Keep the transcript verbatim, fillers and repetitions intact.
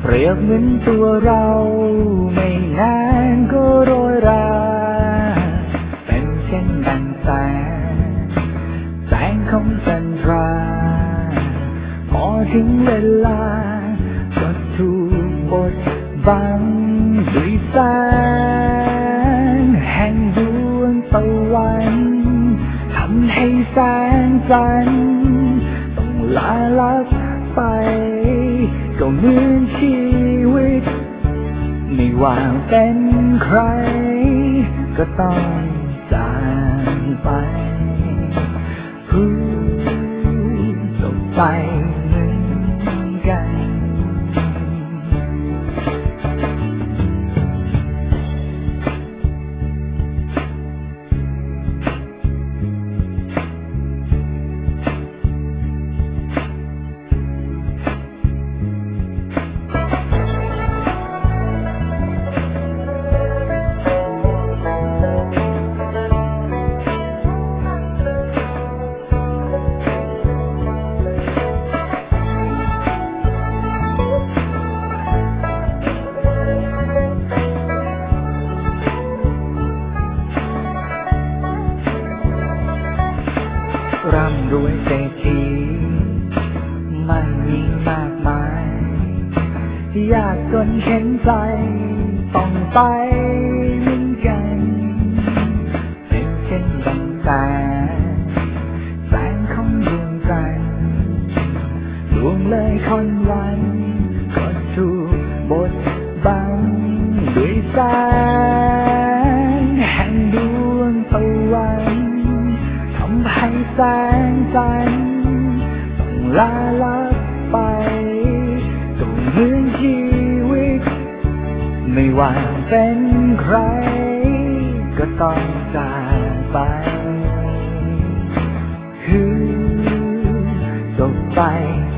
เปรียบเหมือนตัวเราไม่นานก็โรยราเป็นเช่นดังแสงแสงของจันทราพอถึงเวลาก็ถูกบดบังด้วยแสงแห่งดวงตะวันทำให้แสงจันทร์ต้องลาลับไปก็เหมือนชีวิตไม่ว่าเป็นใครก็ต้องจากไปผู้จบไปเหมือนกันร่ำรวยเศรษฐีไม่มีมากมายยากจนเข็นใจต้องไปเหมือนกันเป็นเช่นดังแสงแสงของดวงจันทร์ดวงเลยคนวันก็ถูกบดบังด้วยแสงแห่งดวงตะวันทำให้แสงจันทร์ต้องลาลับไปก็เหมือนชีวิตไม่ว่าเป็นใครก็ต้องจากไปคือจบไป